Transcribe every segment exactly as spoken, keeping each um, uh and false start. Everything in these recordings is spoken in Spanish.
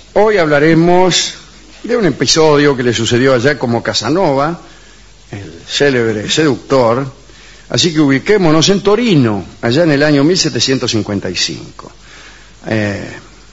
Hoy hablaremos de un episodio que le sucedió a Giacomo Casanova, el célebre seductor. Así que ubiquémonos en Torino, allá en el año mil setecientos cincuenta y cinco. Eh,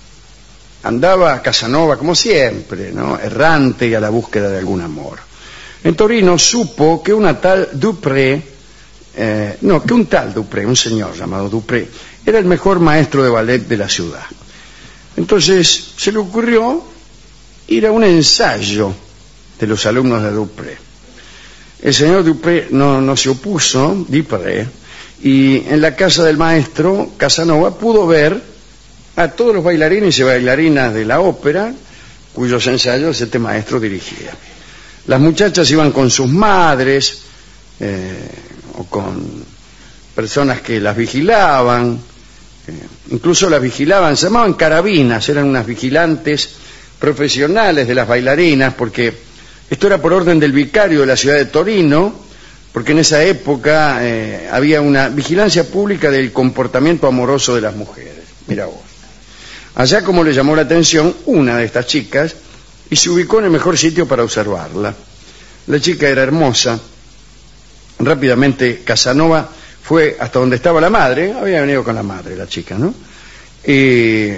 andaba Casanova, como siempre, ¿no?, errante y a la búsqueda de algún amor. En Torino supo que una tal Dupré, eh, no, que un tal Dupré, un señor llamado Dupré, era el mejor maestro de ballet de la ciudad. Entonces se le ocurrió ir a un ensayo de los alumnos de Dupré. El señor Dupré no, no se opuso, Dupré, y en la casa del maestro Casanova pudo ver a todos los bailarines y bailarinas de la ópera cuyos ensayos este maestro dirigía. Las muchachas iban con sus madres eh, o con personas que las vigilaban, eh, incluso las vigilaban, se llamaban carabinas, eran unas vigilantes profesionales de las bailarinas, porque esto era por orden del vicario de la ciudad de Torino, porque en esa época eh, había una vigilancia pública del comportamiento amoroso de las mujeres. Mira vos. Allá como le llamó la atención una de estas chicas y se ubicó en el mejor sitio para observarla. La chica era hermosa. Rápidamente Casanova fue hasta donde estaba la madre, había venido con la madre la chica, ¿no? Eh,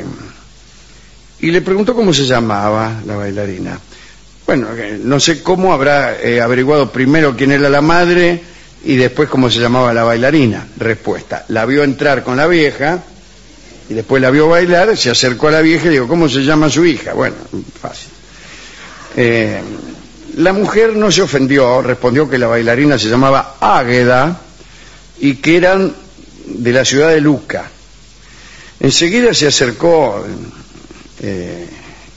y le preguntó cómo se llamaba la bailarina. Bueno, no sé cómo habrá eh, averiguado primero quién era la madre y después cómo se llamaba la bailarina. Respuesta: la vio entrar con la vieja y después la vio bailar, se acercó a la vieja y dijo: ¿cómo se llama su hija? Bueno, fácil. Eh, la mujer no se ofendió, respondió que la bailarina se llamaba Águeda y que eran de la ciudad de Lucca. Enseguida se acercó eh,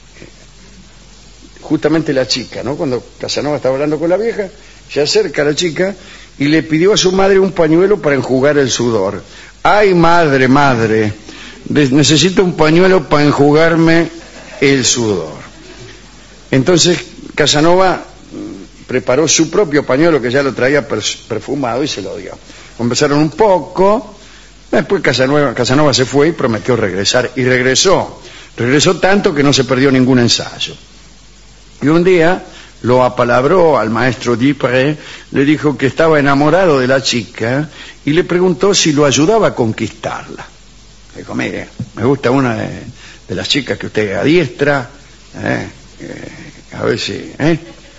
justamente la chica, ¿no? Cuando Casanova estaba hablando con la vieja, se acerca a la chica y le pidió a su madre un pañuelo para enjugar el sudor. ¡Ay, madre, madre! Necesito un pañuelo para enjugarme el sudor. Entonces Casanova preparó su propio pañuelo, que ya lo traía perfumado, y se lo dio. Conversaron un poco, después Casanova, Casanova se fue y prometió regresar, y regresó. Regresó tanto que no se perdió ningún ensayo. Y un día lo apalabró al maestro Dupré, le dijo que estaba enamorado de la chica y le preguntó si lo ayudaba a conquistarla. Dijo: mire, me gusta una de, de las chicas que usted adiestra, eh, eh, a ver si... ¿eh?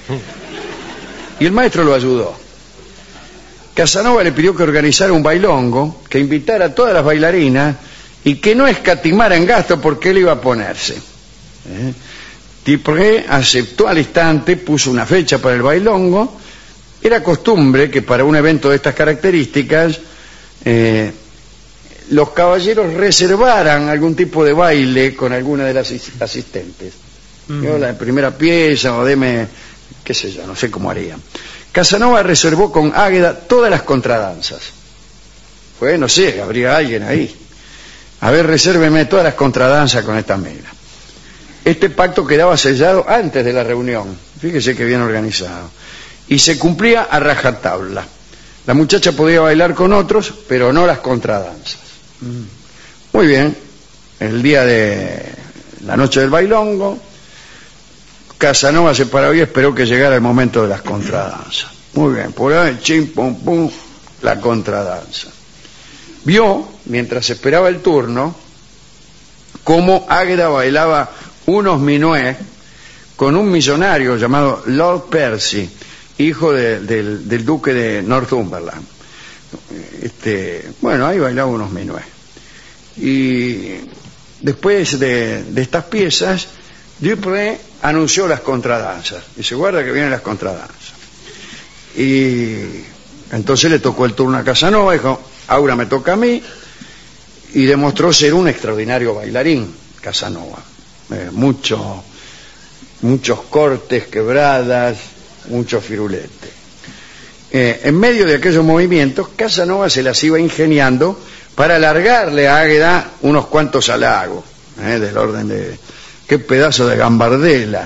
Y el maestro lo ayudó. Casanova le pidió que organizara un bailongo, que invitara a todas las bailarinas y que no escatimara en gasto porque él iba a ponerse. ¿eh? Dupré aceptó al instante, puso una fecha para el bailongo. Era costumbre que para un evento de estas características eh, los caballeros reservaran algún tipo de baile con alguna de las asistentes. Mm. Yo, la primera pieza, o deme, qué sé yo, no sé cómo harían. Casanova reservó con Águeda todas las contradanzas. Pues no sé, habría alguien ahí. A ver, resérveme todas las contradanzas con esta amiga. Este pacto quedaba sellado antes de la reunión, fíjese que bien organizado, y se cumplía a rajatabla. La muchacha podía bailar con otros, pero no las contradanzas. Muy bien, el día de la noche del bailongo, Casanova se paró y esperó que llegara el momento de las contradanzas. Muy bien, por ahí, chim, pum, pum, la contradanza. Vio, mientras esperaba el turno, cómo Águeda bailaba unos minués con un millonario llamado Lord Percy, hijo de, del, del duque de Northumberland. Este, bueno, ahí bailaba unos minués. Y después de, de estas piezas, Dupré anunció las contradanzas. Dice: guarda que vienen las contradanzas. Y entonces le tocó el turno a Casanova, dijo: ahora me toca a mí, y demostró ser un extraordinario bailarín, Casanova. Eh, mucho, muchos cortes, quebradas, muchos firuletes. Eh, en medio de aquellos movimientos, Casanova se las iba ingeniando para alargarle a Águeda unos cuantos halagos, eh, del orden de: qué pedazo de gambardela.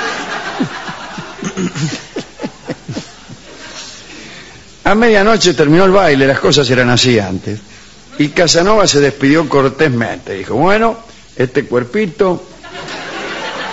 A medianoche terminó el baile, las cosas eran así antes, y Casanova se despidió cortésmente. Dijo: bueno, este cuerpito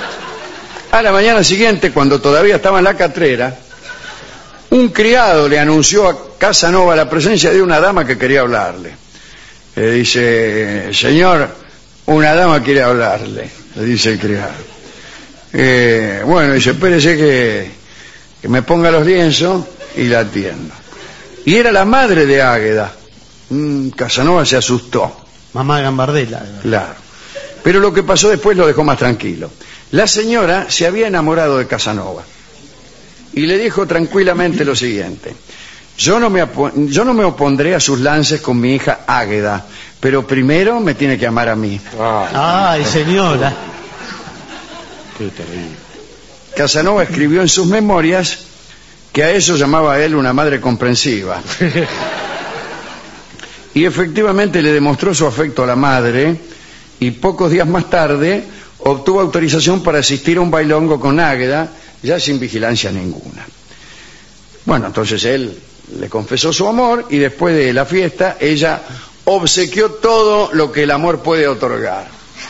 A la mañana siguiente, cuando todavía estaba en la catrera, un criado le anunció a Casanova la presencia de una dama que quería hablarle. Le dice, señor, una dama quiere hablarle, le dice el criado. Eh, bueno, dice, espérese que, que me ponga los lienzos y la atiendo. Y era la madre de Águeda. Mm, Casanova se asustó. Mamá Gambardella. Claro. Pero lo que pasó después lo dejó más tranquilo. La señora se había enamorado de Casanova y le dijo tranquilamente lo siguiente: yo no me, yo no me opondré a sus lances con mi hija Águeda, pero primero me tiene que amar a mí. Ay, señora. Qué terrible. Casanova escribió en sus memorias que a eso llamaba él una madre comprensiva. Y efectivamente le demostró su afecto a la madre, y pocos días más tarde obtuvo autorización para asistir a un bailongo con Águeda, ya sin vigilancia ninguna. Bueno, entonces él le confesó su amor y después de la fiesta ella obsequió todo lo que el amor puede otorgar,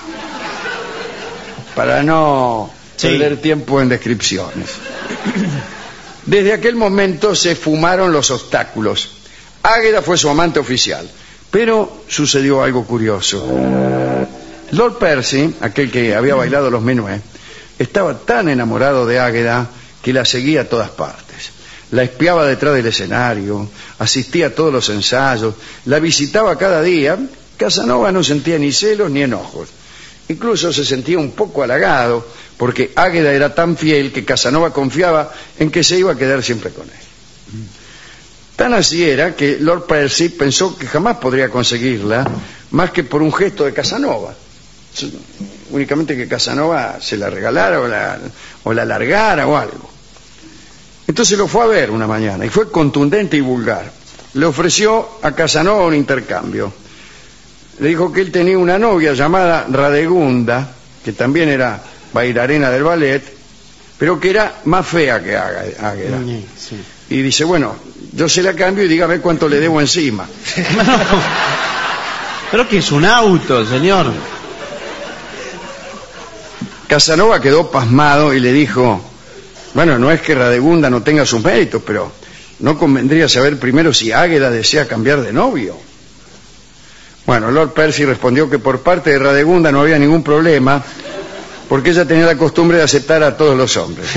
para no sí. perder tiempo en descripciones. Desde aquel momento se fumaron los obstáculos. Águeda fue su amante oficial, pero sucedió algo curioso. Lord Percy, aquel que había bailado los menués, estaba tan enamorado de Águeda que la seguía a todas partes. La espiaba detrás del escenario, asistía a todos los ensayos, la visitaba cada día. Casanova no sentía ni celos ni enojos. Incluso se sentía un poco halagado, porque Águeda era tan fiel que Casanova confiaba en que se iba a quedar siempre con él. Tan así era que Lord Percy pensó que jamás podría conseguirla más que por un gesto de Casanova. Únicamente que Casanova se la regalara o la, o la largara o algo. Entonces lo fue a ver una mañana y fue contundente y vulgar. Le ofreció a Casanova un intercambio. Le dijo que él tenía una novia llamada Radegunda, que también era bailarina del ballet, pero que era más fea que Águeda. Sí. Y dice, bueno, yo se la cambio y dígame cuánto le debo encima. Pero que es un auto, señor. Casanova quedó pasmado y le dijo, bueno, no es que Radegunda no tenga sus méritos, pero ¿no convendría saber primero si Águeda desea cambiar de novio? Bueno, Lord Percy respondió que por parte de Radegunda no había ningún problema, porque ella tenía la costumbre de aceptar a todos los hombres.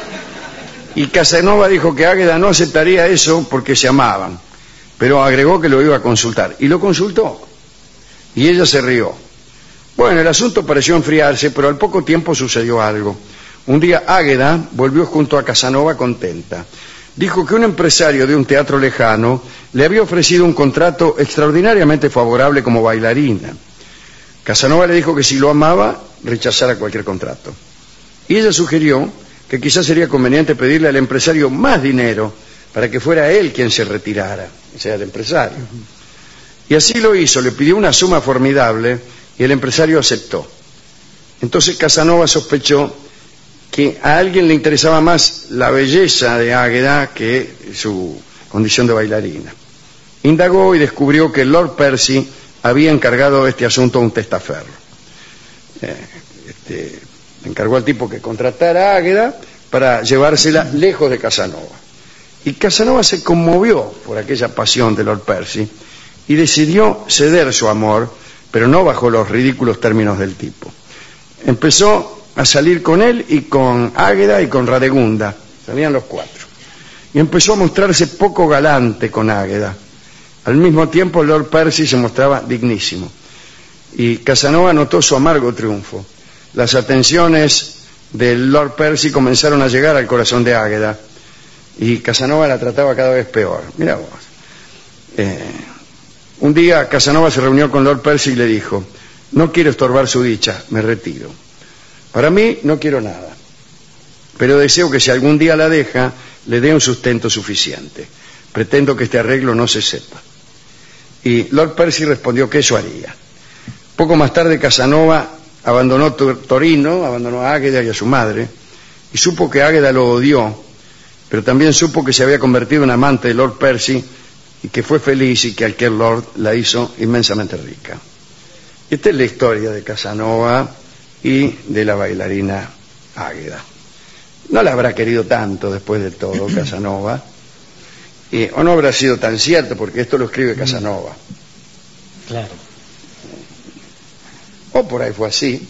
Y Casanova dijo que Águeda no aceptaría eso porque se amaban, pero agregó que lo iba a consultar. Y lo consultó. Y ella se rió. Bueno, el asunto pareció enfriarse, pero al poco tiempo sucedió algo. Un día Águeda volvió junto a Casanova contenta. Dijo que un empresario de un teatro lejano le había ofrecido un contrato extraordinariamente favorable como bailarina. Casanova le dijo que si lo amaba, rechazara cualquier contrato. Y ella sugirió que quizás sería conveniente pedirle al empresario más dinero para que fuera él quien se retirara, o sea, el empresario. Y así lo hizo, le pidió una suma formidable y el empresario aceptó. Entonces Casanova sospechó que a alguien le interesaba más la belleza de Águeda que su condición de bailarina. Indagó y descubrió que Lord Percy había encargado este asunto a un testaferro. Eh, este, encargó al tipo que contratara a Águeda para llevársela lejos de Casanova. Y Casanova se conmovió por aquella pasión de Lord Percy y decidió ceder su amor, pero no bajo los ridículos términos del tipo. Empezó a salir con él y con Águeda y con Radegunda, salían los cuatro, y empezó a mostrarse poco galante con Águeda. Al mismo tiempo Lord Percy se mostraba dignísimo y Casanova notó su amargo triunfo. Las atenciones del Lord Percy comenzaron a llegar al corazón de Águeda y Casanova la trataba cada vez peor. Mira vos. Eh, un día Casanova se reunió con Lord Percy y le dijo: no quiero estorbar su dicha, me retiro. Para mí no quiero nada, pero deseo que si algún día la deja, le dé un sustento suficiente. Pretendo que este arreglo no se sepa. Y Lord Percy respondió que eso haría. Poco más tarde Casanova abandonó Torino, abandonó a Águeda y a su madre, y supo que Águeda lo odió, pero también supo que se había convertido en amante de Lord Percy y que fue feliz y que aquel Lord la hizo inmensamente rica. Esta es la historia de Casanova y de la bailarina Águeda. no la habrá querido tanto después de todo, Casanova. Eh, o no habrá sido tan cierto, porque esto lo escribe Casanova. Claro. O por ahí fue así.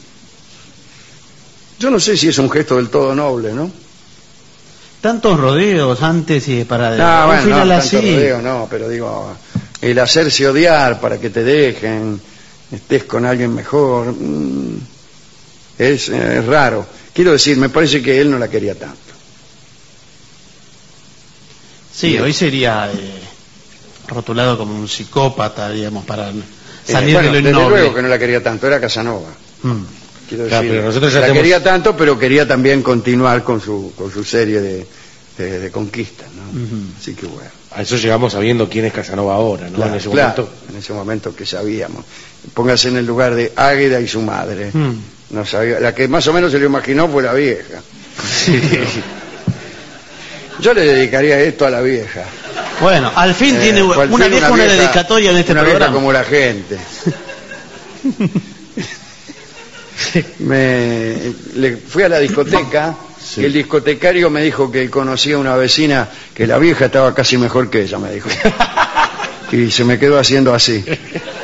Yo no sé si es un gesto del todo noble, ¿no? Tantos rodeos antes y para No, un bueno, final no, así. tanto rodeo, no, pero digo, el hacerse odiar para que te dejen, estés con alguien mejor, mm, es, eh, es raro. Quiero decir, me parece que él no la quería tanto. Sí, Bien. hoy sería eh, rotulado como un psicópata, digamos, para salir Eh, bueno, de lo desde innoble. luego que no la quería tanto, era Casanova. Mm. Quiero Claro, decir, pero nosotros ya la tenemos- quería tanto, pero quería también continuar con su con su serie de, de, de conquistas, ¿no? Ujú. Así que bueno. A eso llegamos sabiendo quién es Casanova ahora, ¿no? Claro, en ese claro, momento. en ese momento que sabíamos. Póngase en el lugar de Águeda y su madre. Mm. No sabía, la que más o menos se lo imaginó fue la vieja. Yo le dedicaría esto a la vieja. Bueno, al fin Eh, tiene por una fin vieja una dedicatoria en este una programa. vieja como la gente. Me le fui a la discoteca. Sí. Y el discotecario me dijo que conocía una vecina que la vieja estaba casi mejor que ella, me dijo. Y se me quedó haciendo así.